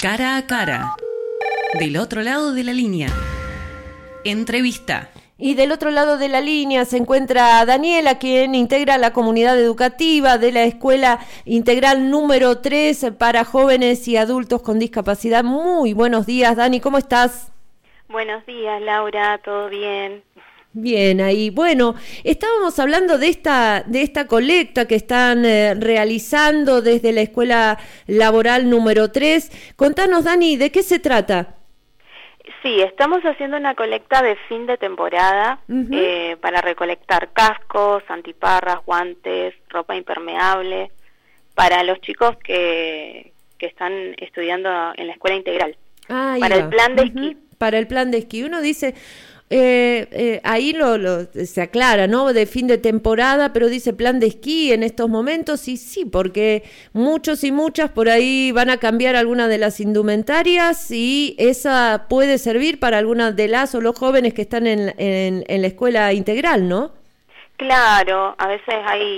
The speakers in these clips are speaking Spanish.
Cara a cara. Del otro lado de la línea. Entrevista. Y del otro lado de la línea se encuentra Daniela, quien integra la comunidad educativa de la Escuela Integral número 3 para jóvenes y adultos con discapacidad. Muy buenos días, Dani, ¿cómo estás? Buenos días, Laura, ¿todo bien? Bien, ahí. Bueno, estábamos hablando de esta colecta que están realizando desde la Escuela Laboral número 3. Contanos, Dani, ¿de qué se trata? Sí, estamos haciendo una colecta de fin de temporada para recolectar cascos, antiparras, guantes, ropa impermeable para los chicos que están estudiando en la Escuela Integral. Para el plan de esquí. Para el plan de esquí. Uno dice... ahí se aclara, ¿no? De fin de temporada, pero dice plan de esquí en estos momentos, y sí, porque muchos y muchas por ahí van a cambiar algunas de las indumentarias y esa puede servir para algunas de las o los jóvenes que están en la escuela integral, ¿no? Claro, a veces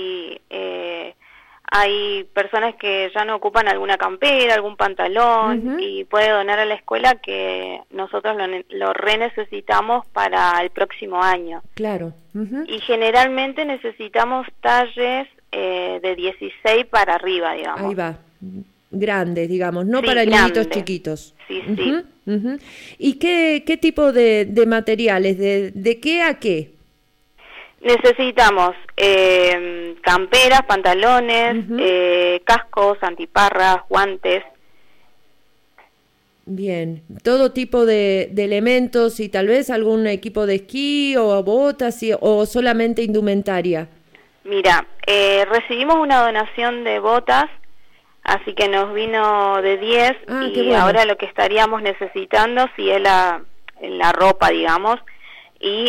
hay personas que ya no ocupan alguna campera, algún pantalón, y puede donar a la escuela, que nosotros lo renecesitamos para el próximo año. Claro. Y generalmente necesitamos talles de 16 para arriba, digamos. Ahí va, grandes, digamos, no sí, para grande. niñitos chiquitos. Sí, sí. ¿Y qué tipo de materiales? ¿De qué a qué? Necesitamos camperas, pantalones, cascos, antiparras, guantes. Bien, todo tipo de elementos y tal vez algún equipo de esquí o botas o solamente indumentaria. Mira, recibimos una donación de botas, así que nos vino de 10 y bueno. Ahora lo que estaríamos necesitando sí es la ropa, digamos, y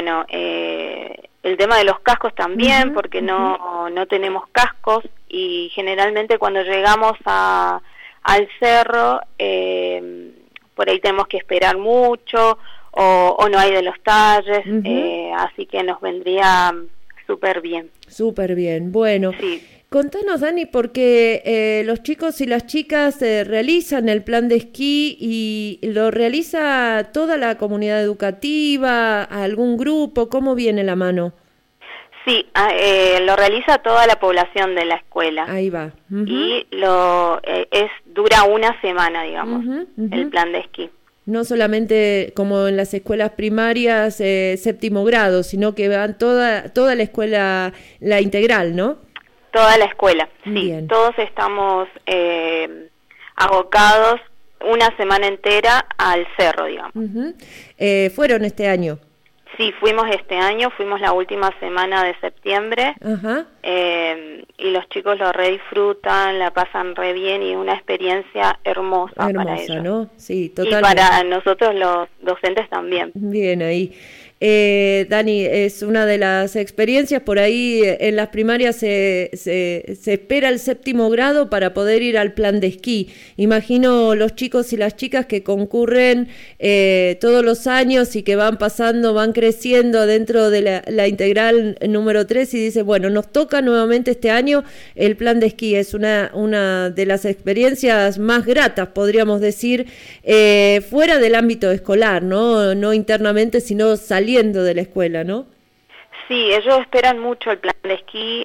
el tema de los cascos también, porque no tenemos cascos y generalmente cuando llegamos al cerro por ahí tenemos que esperar mucho o no hay de los talles, así que nos vendría súper bien. Súper bien, bueno. Sí. Contanos, Dani, porque los chicos y las chicas realizan el plan de esquí y lo realiza toda la comunidad educativa, algún grupo, ¿cómo viene la mano? Sí, lo realiza toda la población de la escuela. Ahí va. Y dura una semana, digamos, el plan de esquí. No solamente como en las escuelas primarias, séptimo grado, sino que van toda la escuela, la integral, ¿no? Toda la escuela, sí. Bien. Todos estamos abocados una semana entera al cerro, digamos. ¿Fueron este año? Sí, fuimos este año, fuimos la última semana de septiembre, y los chicos lo re disfrutan, la pasan re bien y una experiencia hermosa para ellos. ¿No? Sí, totalmente. Y para nosotros los docentes también. Bien, ahí. Dani, es una de las experiencias, por ahí en las primarias se espera el séptimo grado para poder ir al plan de esquí. Imagino los chicos y las chicas que concurren todos los años y que van creciendo dentro de la integral número 3 y dicen, bueno, nos toca nuevamente este año el plan de esquí. Es una de las experiencias más gratas, podríamos decir, fuera del ámbito escolar, no internamente, sino saliendo de la escuela, ¿no? Sí, ellos esperan mucho el plan de esquí,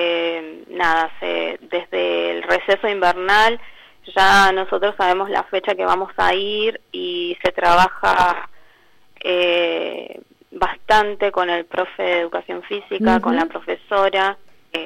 desde el receso invernal ya nosotros sabemos la fecha que vamos a ir y se trabaja bastante con el profe de educación física, con la profesora,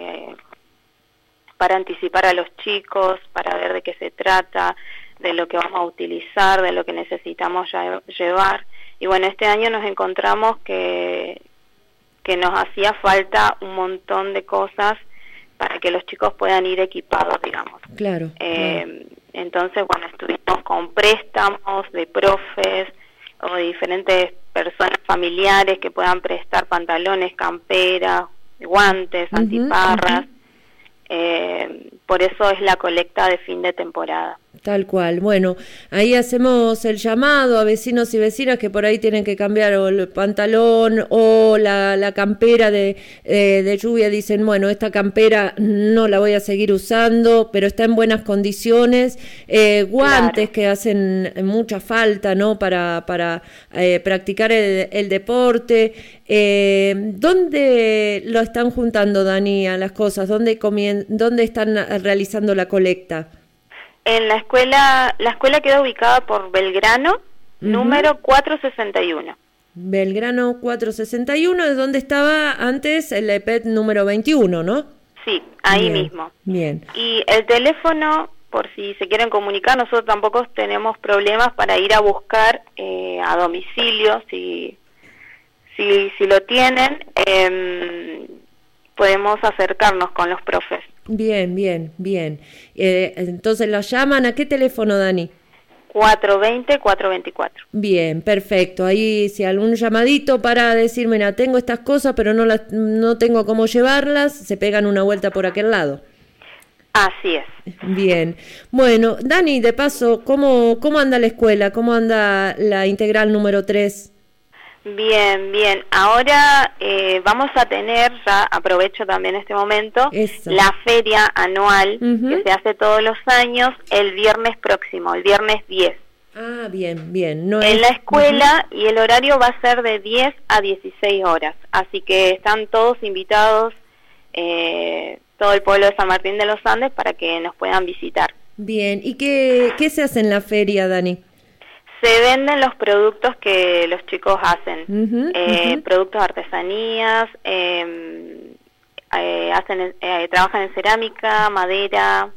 para anticipar a los chicos, para ver de qué se trata, de lo que vamos a utilizar, de lo que necesitamos llevar. Y bueno, este año nos encontramos que nos hacía falta un montón de cosas para que los chicos puedan ir equipados, digamos. Claro. Entonces, bueno, estuvimos con préstamos de profes o de diferentes personas familiares que puedan prestar pantalones, camperas, guantes, antiparras. Por eso es la colecta de fin de temporada. Tal cual. Bueno, ahí hacemos el llamado a vecinos y vecinas que por ahí tienen que cambiar o el pantalón o la campera de lluvia. Dicen, bueno, esta campera no la voy a seguir usando, pero está en buenas condiciones. Guantes, claro, que hacen mucha falta, ¿no? Para practicar el deporte. ¿Dónde lo están juntando, Dani, a las cosas? ¿Dónde están realizando la colecta? En la escuela queda ubicada por Belgrano, número 461. Belgrano 461, es donde estaba antes el EPET número 21, ¿no? Sí, ahí mismo. Bien. Y el teléfono, por si se quieren comunicar, nosotros tampoco tenemos problemas para ir a buscar a domicilio, si lo tienen, podemos acercarnos con los profes. Bien. Entonces, ¿la llaman a qué teléfono, Dani? 420-424. Bien, perfecto. Ahí, si algún llamadito para decir, mira, tengo estas cosas, pero no tengo cómo llevarlas, se pegan una vuelta por aquel lado. Así es. Bien. Bueno, Dani, de paso, ¿cómo anda la escuela? ¿Cómo anda la integral número 3? Bien. Ahora vamos a tener, ya aprovecho también este momento, la feria anual que se hace todos los años el viernes próximo, el viernes 10. Ah, bien. No en la escuela y el horario va a ser de 10 a 16 horas. Así que están todos invitados, todo el pueblo de San Martín de los Andes, para que nos puedan visitar. Bien. ¿Y qué se hace en la feria, Dani? Se venden los productos que los chicos hacen, productos de artesanías, trabajan en cerámica, madera.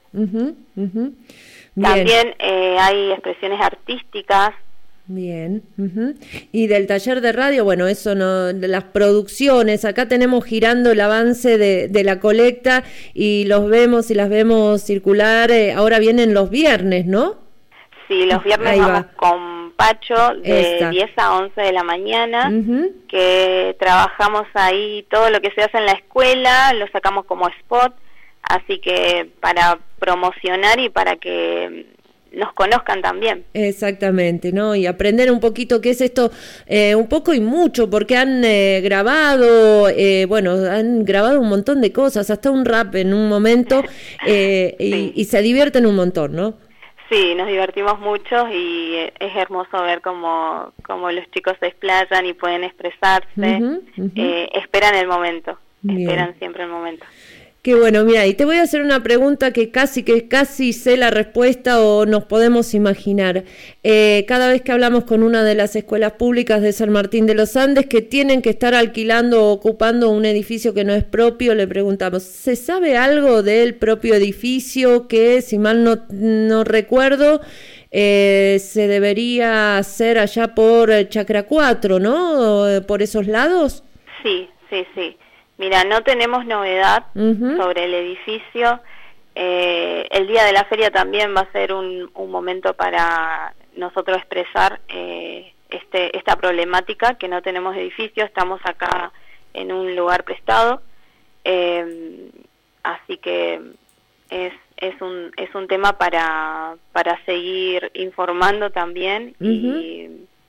También hay expresiones artísticas. Bien. Y del taller de radio, bueno, eso no, de las producciones, acá tenemos girando el avance de la colecta y las vemos circular, ahora vienen los viernes, ¿no? Sí, los viernes vamos con Pacho de 10 a 11 de la mañana, que trabajamos ahí todo lo que se hace en la escuela, lo sacamos como spot, así que para promocionar y para que nos conozcan también. Exactamente, ¿no? Y aprender un poquito qué es esto, un poco y mucho, porque han grabado, han grabado un montón de cosas, hasta un rap en un momento, y se divierten un montón, ¿no? Sí, nos divertimos mucho y es hermoso ver cómo los chicos se explayan y pueden expresarse, esperan el momento, esperan siempre el momento. Qué bueno, mira, y te voy a hacer una pregunta que casi sé la respuesta o nos podemos imaginar. Cada vez que hablamos con una de las escuelas públicas de San Martín de los Andes que tienen que estar alquilando o ocupando un edificio que no es propio, le preguntamos, ¿se sabe algo del propio edificio que, si mal no recuerdo, se debería hacer allá por Chacra 4, ¿no? ¿Por esos lados? Sí. Mira, no tenemos novedad sobre el edificio. El día de la feria también va a ser un momento para nosotros expresar esta problemática, que no tenemos edificio, estamos acá en un lugar prestado. Así que es un tema para seguir informando también y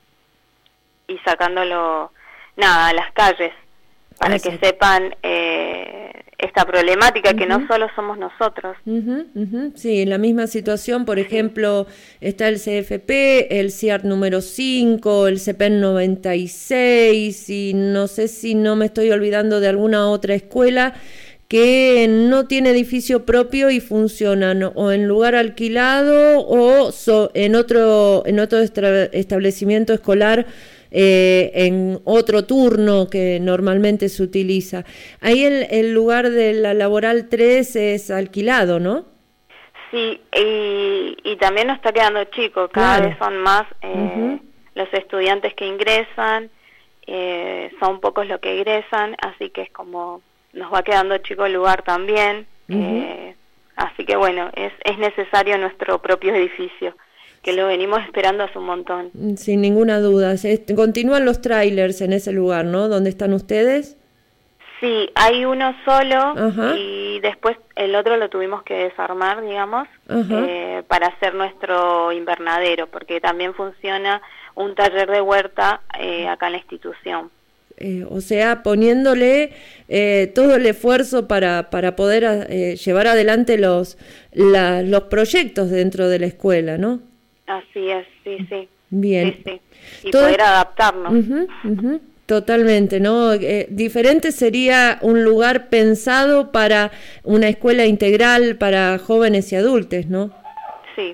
sacándolo a las calles, para que sepan esta problemática, que no solo somos nosotros. Sí, en la misma situación, por ejemplo, está el CFP, el CIART número 5, el CEPEN 96, y no sé si no me estoy olvidando de alguna otra escuela que no tiene edificio propio y funcionan o en lugar alquilado o en otro establecimiento escolar, en otro turno que normalmente se utiliza. Ahí el lugar de la laboral 3 es alquilado, ¿no? Sí, y también nos está quedando chico, cada vez son más los estudiantes que ingresan, son pocos los que egresan, así que es como nos va quedando chico el lugar también, así que bueno, es necesario nuestro propio edificio, que lo venimos esperando hace un montón. Sin ninguna duda. Continúan los trailers en ese lugar, ¿no? ¿Dónde están ustedes? Sí, hay uno solo. Ajá. Y después el otro lo tuvimos que desarmar, digamos, para hacer nuestro invernadero, porque también funciona un taller de huerta acá en la institución. O sea, poniéndole todo el esfuerzo para poder llevar adelante los proyectos dentro de la escuela, ¿no? Así es, sí. Bien. Sí. Y poder adaptarnos. Totalmente, ¿no? Diferente sería un lugar pensado para una escuela integral para jóvenes y adultos, ¿no? Sí.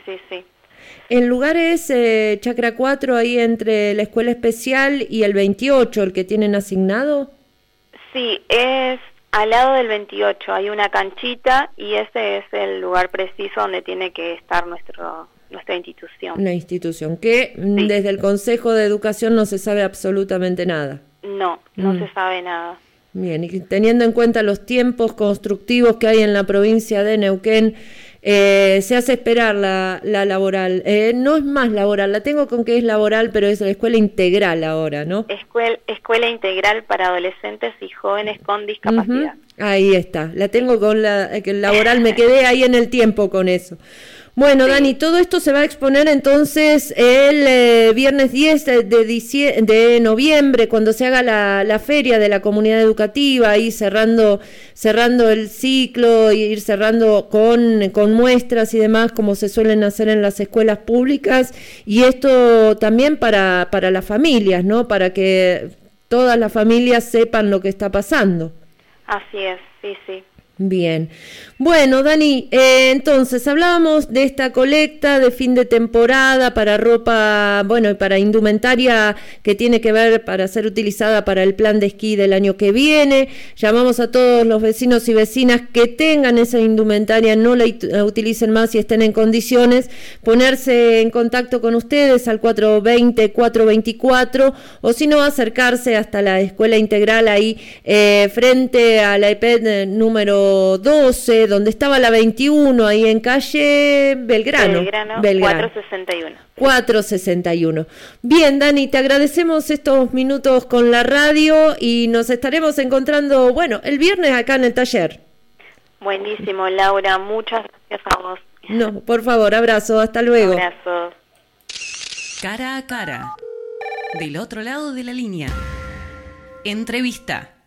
El lugar es Chacra 4, ahí entre la escuela especial y el 28, el que tienen asignado. Sí, es al lado del 28, hay una canchita y ese es el lugar preciso donde tiene que estar nuestra institución. La institución, que desde el Consejo de Educación no se sabe absolutamente nada. No se sabe nada. Bien, y teniendo en cuenta los tiempos constructivos que hay en la provincia de Neuquén, se hace esperar la laboral. No es más laboral, la tengo con que es laboral, pero es la escuela integral ahora, ¿no? Escuela integral para adolescentes y jóvenes con discapacidad. Ahí está, la tengo con que el laboral, me quedé ahí en el tiempo con eso. Bueno, sí. Dani, todo esto se va a exponer entonces el viernes 10 de noviembre, cuando se haga la feria de la comunidad educativa, ahí cerrando el ciclo, ir cerrando con muestras y demás, como se suelen hacer en las escuelas públicas, y esto también para las familias, ¿no? Para que todas las familias sepan lo que está pasando. Así es, sí. Bien. Bueno, Dani, entonces hablábamos de esta colecta de fin de temporada para ropa, y para indumentaria que tiene que ver para ser utilizada para el plan de esquí del año que viene. Llamamos a todos los vecinos y vecinas que tengan esa indumentaria, no la utilicen más y estén en condiciones, ponerse en contacto con ustedes al 420-424 o si no, acercarse hasta la escuela integral ahí frente a la EPED número 12, donde estaba la 21, ahí en calle Belgrano 461. Bien, Dani, te agradecemos estos minutos con la radio y nos estaremos encontrando, el viernes acá en el taller. Buenísimo, Laura, muchas gracias a vos. No, por favor, abrazo, hasta luego. Abrazo. Cara a cara, del otro lado de la línea. Entrevista.